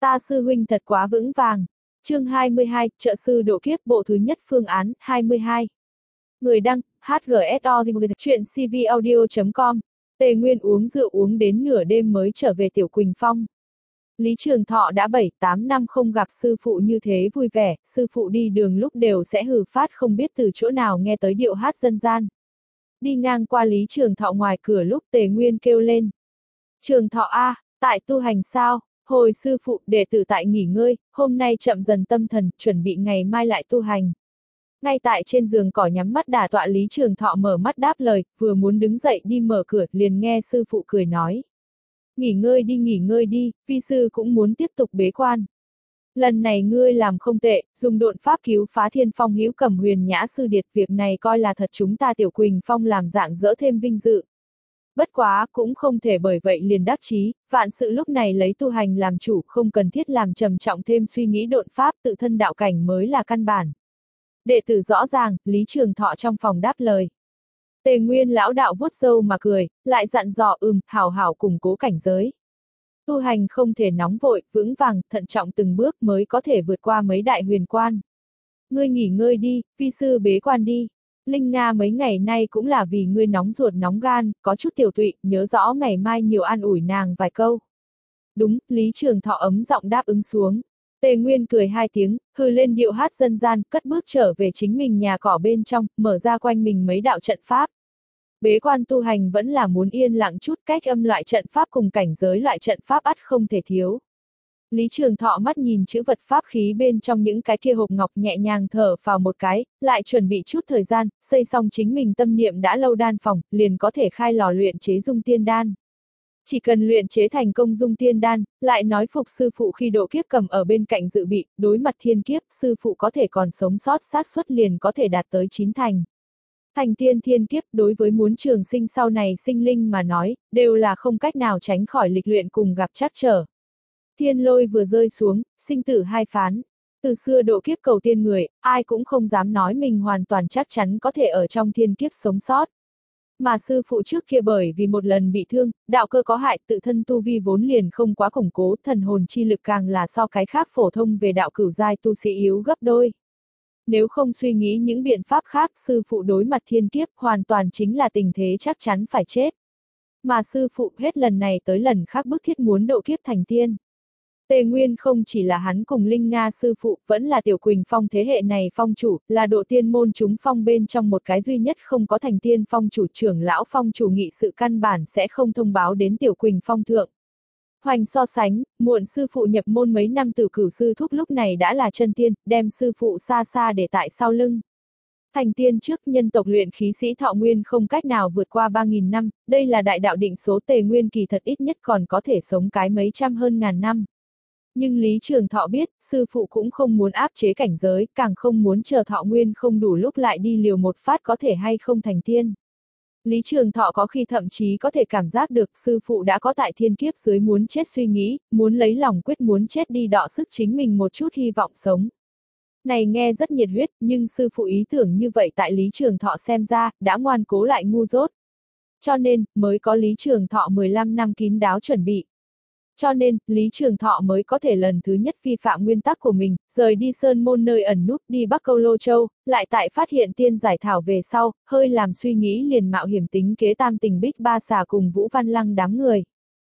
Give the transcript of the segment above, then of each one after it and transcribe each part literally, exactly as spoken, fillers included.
Ta sư huynh thật quá vững vàng. Chương hai mươi hai, trợ sư độ kiếp bộ thứ nhất phương án, hai mươi hai. Người đăng, hát giê ét o chuyện c v audio chấm com. Tề Nguyên uống rượu uống đến nửa đêm mới trở về Tiểu Quỳnh Phong. Lý Trường Thọ đã bảy tám năm không gặp sư phụ như thế vui vẻ, sư phụ đi đường lúc đều sẽ hừ phát không biết từ chỗ nào nghe tới điệu hát dân gian. Đi ngang qua Lý Trường Thọ ngoài cửa lúc Tề Nguyên kêu lên. Trường Thọ a, tại tu hành sao? Hồi sư phụ, đệ tử tại nghỉ ngơi, hôm nay chậm dần tâm thần, chuẩn bị ngày mai lại tu hành. Ngay tại trên giường cỏ nhắm mắt đả tọa Lý Trường Thọ mở mắt đáp lời, vừa muốn đứng dậy đi mở cửa, liền nghe sư phụ cười nói. Nghỉ ngơi đi nghỉ ngơi đi, vi sư cũng muốn tiếp tục bế quan. Lần này ngươi làm không tệ, dùng độn pháp cứu phá Thiên Phong hữu cầm huyền nhã sư điệt, việc này coi là thật chúng ta Tiểu Quỳnh Phong làm dạng dỡ thêm vinh dự. Bất quá, cũng không thể bởi vậy liền đắc chí, vạn sự lúc này lấy tu hành làm chủ, không cần thiết làm trầm trọng thêm suy nghĩ độn pháp, tự thân đạo cảnh mới là căn bản. Đệ tử rõ ràng, Lý Trường Thọ trong phòng đáp lời. Tề Nguyên lão đạo vuốt râu mà cười, lại dặn dò ừm, hảo hảo củng cố cảnh giới. Tu hành không thể nóng vội, vững vàng, thận trọng từng bước mới có thể vượt qua mấy đại huyền quan. Ngươi nghỉ ngơi đi, vi sư bế quan đi. Linh Nga mấy ngày nay cũng là vì ngươi nóng ruột nóng gan, có chút tiểu tụy, nhớ rõ ngày mai nhiều an ủi nàng vài câu. Đúng, Lý Trường Thọ ấm giọng đáp ứng xuống. Tề Nguyên cười hai tiếng, hừ lên điệu hát dân gian, cất bước trở về chính mình nhà cỏ bên trong, mở ra quanh mình mấy đạo trận pháp. Bế quan tu hành vẫn là muốn yên lặng chút, cách âm loại trận pháp cùng cảnh giới loại trận pháp ắt không thể thiếu. Lý Trường Thọ mắt nhìn chữ vật pháp khí bên trong những cái kia hộp ngọc nhẹ nhàng thở vào một cái, lại chuẩn bị chút thời gian, xây xong chính mình tâm niệm đã lâu đan phòng, liền có thể khai lò luyện chế dung tiên đan. Chỉ cần luyện chế thành công dung tiên đan, lại nói phục sư phụ khi độ kiếp cầm ở bên cạnh dự bị, đối mặt thiên kiếp, sư phụ có thể còn sống sót xác suất liền có thể đạt tới chín thành. Thành tiên thiên kiếp đối với muốn trường sinh sau này sinh linh mà nói, đều là không cách nào tránh khỏi lịch luyện cùng gặp trắc trở. Thiên lôi vừa rơi xuống, sinh tử hai phán. Từ xưa độ kiếp cầu tiên người, ai cũng không dám nói mình hoàn toàn chắc chắn có thể ở trong thiên kiếp sống sót. Mà sư phụ trước kia bởi vì một lần bị thương, đạo cơ có hại, tự thân tu vi vốn liền không quá củng cố, thần hồn chi lực càng là so cái khác phổ thông về đạo cửu giai tu sĩ yếu gấp đôi. Nếu không suy nghĩ những biện pháp khác, sư phụ đối mặt thiên kiếp hoàn toàn chính là tình thế chắc chắn phải chết. Mà sư phụ hết lần này tới lần khác bức thiết muốn độ kiếp thành tiên. Tề Nguyên không chỉ là hắn cùng Linh Nga sư phụ, vẫn là Tiểu Quỳnh Phong thế hệ này phong chủ, là độ tiên môn chúng phong bên trong một cái duy nhất không có thành tiên phong chủ, trưởng lão phong chủ nghị sự căn bản sẽ không thông báo đến Tiểu Quỳnh Phong thượng. Hoành so sánh, muộn sư phụ nhập môn mấy năm từ cửu sư thúc lúc này đã là chân tiên, đem sư phụ xa xa để tại sau lưng. Thành tiên trước nhân tộc luyện khí sĩ thọ nguyên không cách nào vượt qua ba nghìn năm, đây là đại đạo định số. Tề Nguyên kỳ thật ít nhất còn có thể sống cái mấy trăm hơn ngàn năm. Nhưng Lý Trường Thọ biết, sư phụ cũng không muốn áp chế cảnh giới, càng không muốn chờ thọ nguyên không đủ lúc lại đi liều một phát có thể hay không thành tiên. Lý Trường Thọ có khi thậm chí có thể cảm giác được sư phụ đã có tại thiên kiếp dưới muốn chết suy nghĩ, muốn lấy lòng quyết muốn chết đi đọ sức chính mình một chút hy vọng sống. Này nghe rất nhiệt huyết, nhưng sư phụ ý tưởng như vậy tại Lý Trường Thọ xem ra, đã ngoan cố lại ngu dốt. Cho nên, mới có Lý Trường Thọ mười lăm năm kín đáo chuẩn bị. Cho nên, Lý Trường Thọ mới có thể lần thứ nhất vi phạm nguyên tắc của mình, rời đi sơn môn nơi ẩn núp đi Bắc Câu Lô Châu, lại tại phát hiện tiên giải thảo về sau, hơi làm suy nghĩ liền mạo hiểm tính kế tam tình bích ba xà cùng Vũ Văn Lăng đám người.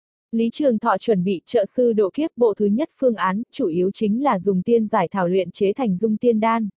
Lý Trường Thọ chuẩn bị trợ sư độ kiếp bộ thứ nhất phương án, chủ yếu chính là dùng tiên giải thảo luyện chế thành dung tiên đan.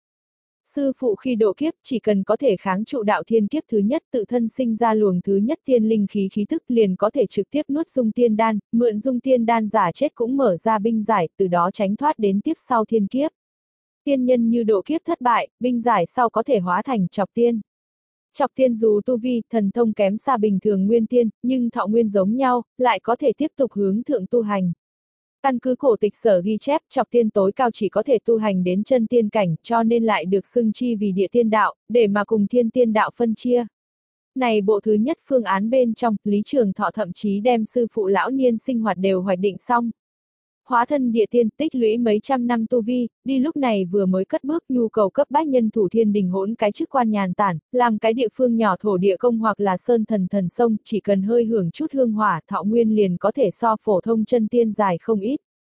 Sư phụ khi độ kiếp chỉ cần có thể kháng trụ đạo thiên kiếp thứ nhất tự thân sinh ra luồng thứ nhất tiên linh khí khí thức liền có thể trực tiếp nuốt dung tiên đan, mượn dung tiên đan giả chết cũng mở ra binh giải, từ đó tránh thoát đến tiếp sau thiên kiếp. Tiên nhân như độ kiếp thất bại, binh giải sau có thể hóa thành chọc tiên. Chọc tiên dù tu vi, thần thông kém xa bình thường nguyên tiên, nhưng thọ nguyên giống nhau, lại có thể tiếp tục hướng thượng tu hành. Căn cứ cổ tịch sở ghi chép, chọc tiên tối cao chỉ có thể tu hành đến chân tiên cảnh, cho nên lại được xưng chi vì địa tiên đạo, để mà cùng thiên tiên đạo phân chia. Này bộ thứ nhất phương án bên trong, Lý Trường Thọ thậm chí đem sư phụ lão niên sinh hoạt đều hoạch định xong. Hóa thân địa tiên tích lũy mấy trăm năm tu vi, đi lúc này vừa mới cất bước nhu cầu cấp bách nhân thủ thiên đình hỗn cái chức quan nhàn tản, làm cái địa phương nhỏ thổ địa công hoặc là sơn thần thần sông, chỉ cần hơi hưởng chút hương hỏa thọ nguyên liền có thể so phổ thông chân tiên dài không ít.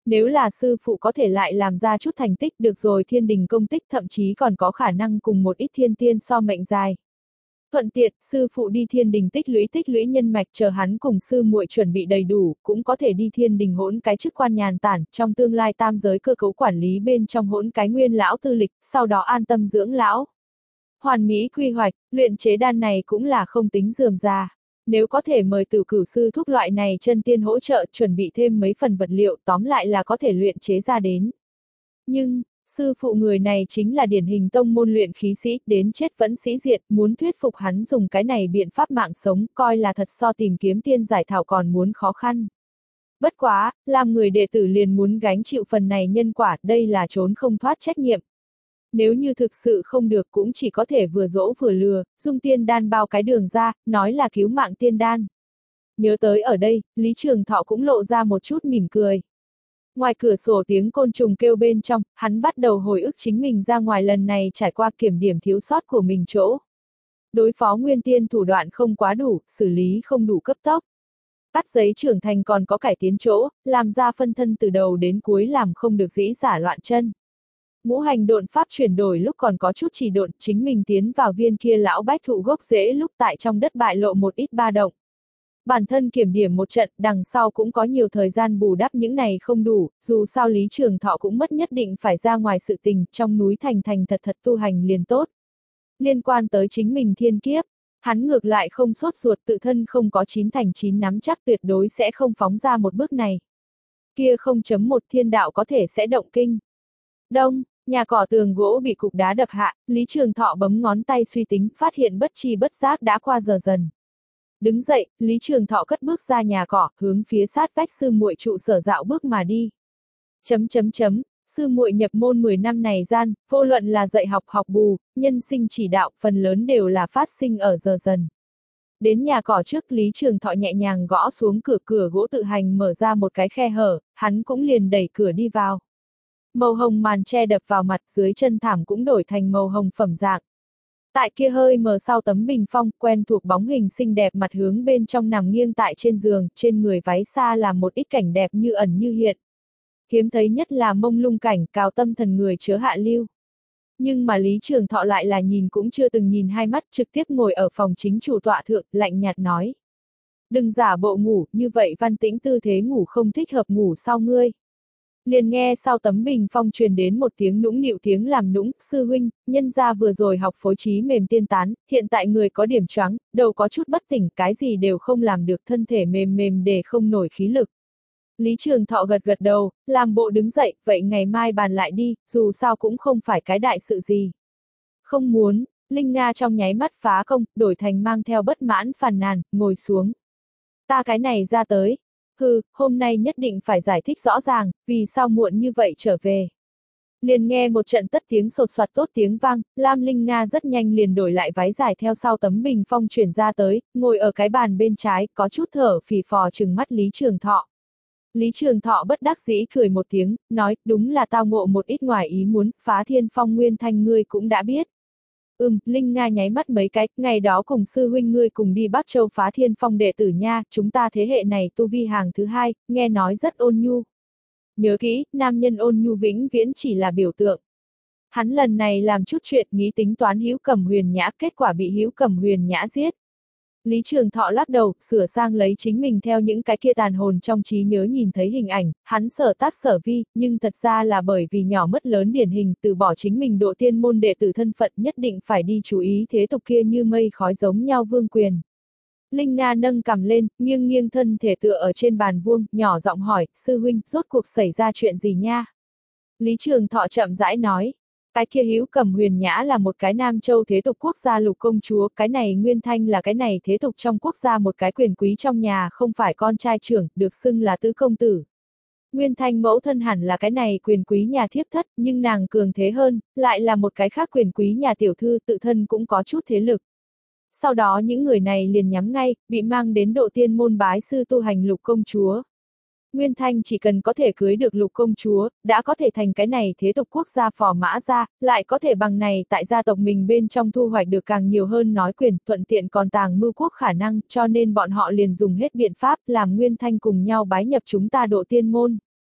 Nếu là sư phụ có thể lại làm ra chút thành tích được rồi thiên đình công tích thậm chí còn có khả năng cùng một ít thiên tiên so mệnh dài. Thuận tiện, sư phụ đi thiên đình tích lũy tích lũy nhân mạch chờ hắn cùng sư muội chuẩn bị đầy đủ, cũng có thể đi thiên đình hỗn cái chức quan nhàn tản, trong tương lai tam giới cơ cấu quản lý bên trong hỗn cái nguyên lão tư lịch, sau đó an tâm dưỡng lão. Hoàn mỹ quy hoạch, luyện chế đan này cũng là không tính rườm rà. Nếu có thể mời Tử Cửu sư thúc loại này chân tiên hỗ trợ chuẩn bị thêm mấy phần vật liệu tóm lại là có thể luyện chế ra đến. Nhưng, sư phụ người này chính là điển hình tông môn luyện khí sĩ, đến chết vẫn sĩ diệt, muốn thuyết phục hắn dùng cái này biện pháp mạng sống, coi là thật so tìm kiếm tiên giải thảo còn muốn khó khăn. Bất quá, làm người đệ tử liền muốn gánh chịu phần này nhân quả, đây là trốn không thoát trách nhiệm. Nếu như thực sự không được cũng chỉ có thể vừa dỗ vừa lừa, dung tiên đan bao cái đường ra, nói là cứu mạng tiên đan. Nhớ tới ở đây, Lý Trường Thọ cũng lộ ra một chút mỉm cười. Ngoài cửa sổ tiếng côn trùng kêu bên trong, hắn bắt đầu hồi ức chính mình ra ngoài lần này trải qua kiểm điểm thiếu sót của mình chỗ. Đối phó nguyên tiên thủ đoạn không quá đủ, xử lý không đủ cấp tốc. Cắt giấy trưởng thành còn có cải tiến chỗ, làm ra phân thân từ đầu đến cuối làm không được dĩ giả loạn chân. Ngũ hành độn pháp chuyển đổi lúc còn có chút chỉ độn, chính mình tiến vào viên kia lão bách thụ gốc rễ lúc tại trong đất bại lộ một ít ba động. Bản thân kiểm điểm một trận, đằng sau cũng có nhiều thời gian bù đắp những này không đủ, dù sao Lý Trường Thọ cũng mất nhất định phải ra ngoài sự tình, trong núi thành thành thật thật tu hành liền tốt. Liên quan tới chính mình thiên kiếp, hắn ngược lại không sốt ruột, tự thân không có chín thành chín nắm chắc tuyệt đối sẽ không phóng ra một bước này. Kia không chấm một thiên đạo có thể sẽ động kinh. Đông, nhà cỏ tường gỗ bị cục đá đập hạ, Lý Trường Thọ bấm ngón tay suy tính, phát hiện bất chi bất giác đã qua giờ dần. Đứng dậy, Lý Trường Thọ cất bước ra nhà cỏ, hướng phía sát vách sư muội trụ sở dạo bước mà đi. Chấm chấm chấm, sư muội nhập môn mười năm này gian, vô luận là dạy học học bù, nhân sinh chỉ đạo, phần lớn đều là phát sinh ở giờ dần. Đến nhà cỏ trước, Lý Trường Thọ nhẹ nhàng gõ xuống cửa, cửa gỗ tự hành mở ra một cái khe hở, hắn cũng liền đẩy cửa đi vào. Màu hồng màn che đập vào mặt, dưới chân thảm cũng đổi thành màu hồng phẩm dạng. Tại kia hơi mờ sau tấm bình phong, quen thuộc bóng hình xinh đẹp mặt hướng bên trong nằm nghiêng tại trên giường, trên người váy xa là một ít cảnh đẹp như ẩn như hiện. Hiếm thấy nhất là mông lung cảnh, cao tâm thần người chớ hạ lưu. Nhưng mà Lý Trường Thọ lại là nhìn cũng chưa từng nhìn hai mắt, trực tiếp ngồi ở phòng chính chủ tọa thượng, lạnh nhạt nói. Đừng giả bộ ngủ, như vậy văn tĩnh tư thế ngủ không thích hợp ngủ sau ngươi. Liền nghe sau tấm bình phong truyền đến một tiếng nũng nịu tiếng làm nũng, sư huynh, nhân gia vừa rồi học phối trí mềm tiên tán, hiện tại người có điểm choáng, đầu có chút bất tỉnh, cái gì đều không làm được, thân thể mềm mềm để không nổi khí lực. Lý Trường Thọ gật gật đầu, làm bộ đứng dậy, vậy ngày mai bàn lại đi, dù sao cũng không phải cái đại sự gì. Không muốn, Linh Nga trong nháy mắt phá công, đổi thành mang theo bất mãn phàn nàn, ngồi xuống. Ta cái này ra tới. Hừ, hôm nay nhất định phải giải thích rõ ràng, vì sao muộn như vậy trở về. Liền nghe một trận tất tiếng sột soạt tốt tiếng vang, Lam Linh Nga rất nhanh liền đổi lại váy dài theo sau tấm bình phong chuyển ra tới, ngồi ở cái bàn bên trái, có chút thở phì phò trừng mắt Lý Trường Thọ. Lý Trường Thọ bất đắc dĩ cười một tiếng, nói, đúng là tao ngộ một ít ngoài ý muốn, Phá Thiên Phong Nguyên Thanh ngươi cũng đã biết. Ừm, Linh Nga nháy mắt mấy cái, ngày đó cùng sư huynh ngươi cùng đi Bắc Châu Phá Thiên Phong đệ tử nha, chúng ta thế hệ này tu vi hàng thứ hai, nghe nói rất ôn nhu. Nhớ kỹ, nam nhân ôn nhu vĩnh viễn chỉ là biểu tượng. Hắn lần này làm chút chuyện nghĩ tính toán Hữu Cẩm Huyền Nhã, kết quả bị Hữu Cẩm Huyền Nhã giết. Lý Trường Thọ lắc đầu, sửa sang lấy chính mình theo những cái kia tàn hồn trong trí nhớ nhìn thấy hình ảnh, hắn sở tác sở vi, nhưng thật ra là bởi vì nhỏ mất lớn điển hình, từ bỏ chính mình độ tiên môn đệ tử thân phận nhất định phải đi chú ý thế tục kia như mây khói giống nhau vương quyền. Linh Nga nâng cằm lên, nghiêng nghiêng thân thể tựa ở trên bàn vuông, nhỏ giọng hỏi, sư huynh, rốt cuộc xảy ra chuyện gì nha? Lý Trường Thọ chậm rãi nói. Cái kia Hữu Cẩm Huyền Nhã là một cái Nam Châu thế tục quốc gia lục công chúa, cái này Nguyên Thanh là cái này thế tục trong quốc gia một cái quyền quý trong nhà không phải con trai trưởng, được xưng là tứ công tử. Nguyên Thanh mẫu thân hẳn là cái này quyền quý nhà thiếp thất, nhưng nàng cường thế hơn, lại là một cái khác quyền quý nhà tiểu thư tự thân cũng có chút thế lực. Sau đó những người này liền nhắm ngay, bị mang đến độ tiên môn bái sư tu hành lục công chúa. Nguyên Thanh chỉ cần có thể cưới được lục công chúa, đã có thể thành cái này thế tục quốc gia phò mã ra, lại có thể bằng này tại gia tộc mình bên trong thu hoạch được càng nhiều hơn nói quyền, thuận tiện còn tàng mưu quốc khả năng, cho nên bọn họ liền dùng hết biện pháp làm Nguyên Thanh cùng nhau bái nhập chúng ta độ tiên môn.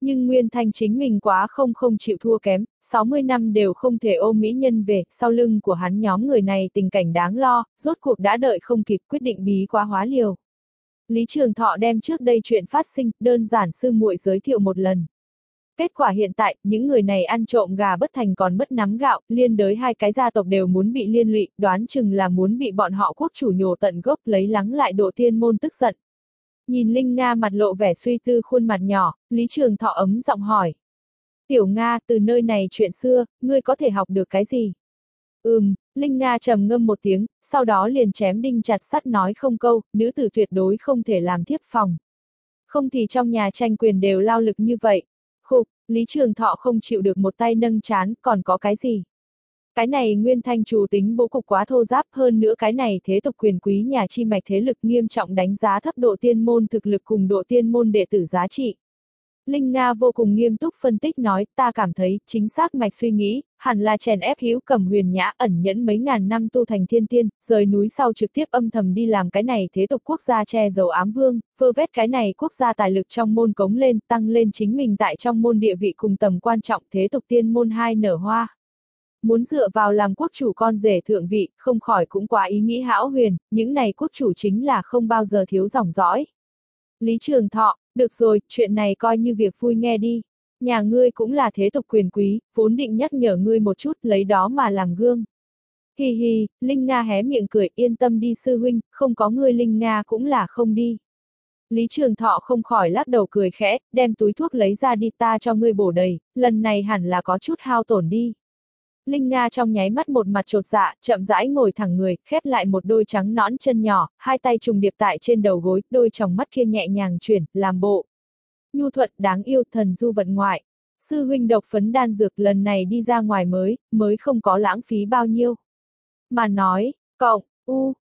Nhưng Nguyên Thanh chính mình quá không không chịu thua kém, sáu mươi năm đều không thể ôm mỹ nhân về, sau lưng của hắn nhóm người này tình cảnh đáng lo, rốt cuộc đã đợi không kịp quyết định bí quá hóa liều. Lý Trường Thọ đem trước đây chuyện phát sinh, đơn giản sư muội giới thiệu một lần. Kết quả hiện tại, những người này ăn trộm gà bất thành còn mất nắm gạo, liên đới hai cái gia tộc đều muốn bị liên lụy, đoán chừng là muốn bị bọn họ quốc chủ nhổ tận gốc lấy lắng lại Độ Tiên Môn tức giận. Nhìn Linh Nga mặt lộ vẻ suy tư khuôn mặt nhỏ, Lý Trường Thọ ấm giọng hỏi. Tiểu Nga, từ nơi này chuyện xưa, ngươi có thể học được cái gì? Ừm, Linh Nga trầm ngâm một tiếng, sau đó liền chém đinh chặt sắt nói không câu, nữ tử tuyệt đối không thể làm thiếp phòng. Không thì trong nhà tranh quyền đều lao lực như vậy. Khục, Lý Trường Thọ không chịu được một tay nâng chán, còn có cái gì? Cái này Nguyên Thanh chủ tính bố cục quá thô giáp, hơn nữa cái này thế tục quyền quý nhà chi mạch thế lực nghiêm trọng đánh giá thấp Độ Tiên Môn thực lực cùng Độ Tiên Môn đệ tử giá trị. Linh Nga vô cùng nghiêm túc phân tích nói, ta cảm thấy, chính xác mạch suy nghĩ, hẳn là chèn ép Hữu Cầm Huyền Nhã ẩn nhẫn mấy ngàn năm tu thành thiên tiên, rời núi sau trực tiếp âm thầm đi làm cái này thế tục quốc gia che giấu ám vương, vơ vét cái này quốc gia tài lực trong môn cống lên, tăng lên chính mình tại trong môn địa vị cùng tầm quan trọng thế tục tiên môn hai nở hoa. Muốn dựa vào làm quốc chủ con rể thượng vị, không khỏi cũng quá ý nghĩ hão huyền, những này quốc chủ chính là không bao giờ thiếu dòng dõi. Lý Trường Thọ, được rồi, chuyện này coi như việc vui nghe đi. Nhà ngươi cũng là thế tục quyền quý, vốn định nhắc nhở ngươi một chút, lấy đó mà làm gương. Hi hi, Linh Nga hé miệng cười, yên tâm đi sư huynh, không có ngươi Linh Nga cũng là không đi. Lý Trường Thọ không khỏi lắc đầu cười khẽ, đem túi thuốc lấy ra đi, ta cho ngươi bổ đầy, lần này hẳn là có chút hao tổn đi. Linh Nga trong nháy mắt một mặt chột dạ, chậm rãi ngồi thẳng người, khép lại một đôi trắng nõn chân nhỏ, hai tay trùng điệp tại trên đầu gối, đôi tròng mắt kia nhẹ nhàng chuyển, làm bộ. Nhu thuận đáng yêu thần du vận ngoại. Sư huynh độc phấn đan dược lần này đi ra ngoài mới, mới không có lãng phí bao nhiêu. Mà nói, cộng, u,